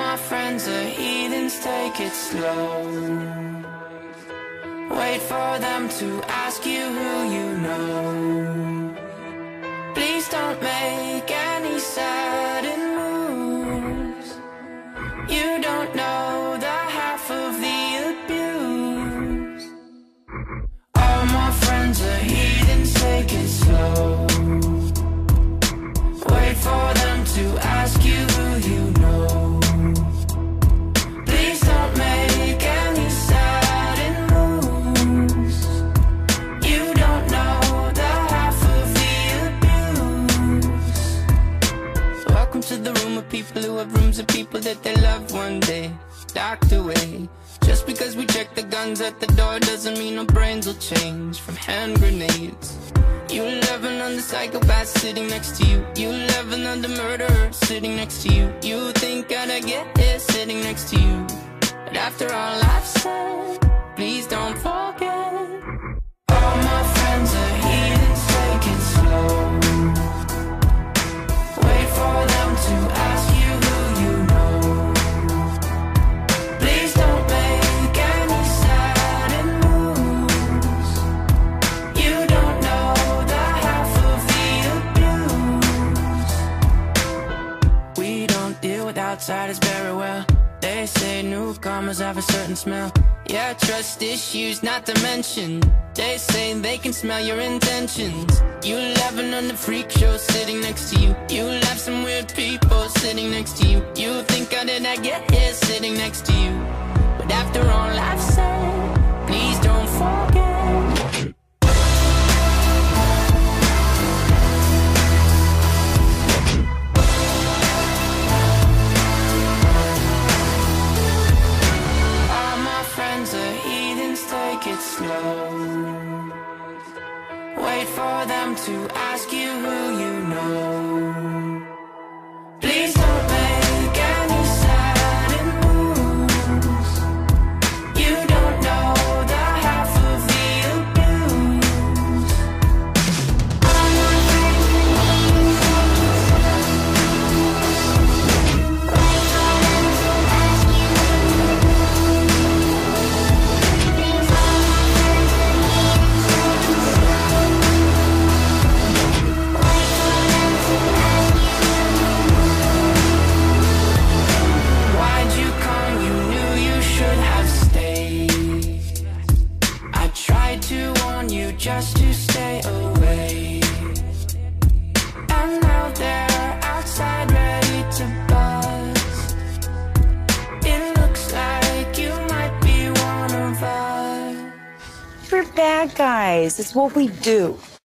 my friends are heathens, take it slow. Wait for them to ask you who you know. Please don't make any sudden moves. You don't know the half of the abuse. All my friends are heathens, take it slow. Wait for them to ask you who you know. Please don't make any sudden moves. You don't know the half of the abuse. Welcome to the room of people who have rooms of people that they love one day docked away. Just because we check the guns at the door doesn't mean our brains will change from hand grenades. You laughing on the psychopath sitting next to you. You laughing on the murderer sitting next to you. You think I'd get here sitting next to you. But after all I've said, please don't forget. All my friends are heathens, take it slow. Wait for them to ask you who you know. Please don't make any sudden moves. You don't know the half of the abuse. We don't deal with outsiders very well. They say newcomers have a certain smell. Yeah, trust issues not to mention. They say they can smell your intentions. You laughing on the freak show sitting next to you. You laugh some weird people sitting next to you. You think how did I get here sitting next to you. But after all I've said, please don't forget. Take it slow. Wait for them to ask you who you know. Please don't make any sudden moves. You don't know the half of the abuse. Just to stay away. And now they're outside ready to bust. It looks like you might be one of us. We're bad guys. It's what we do.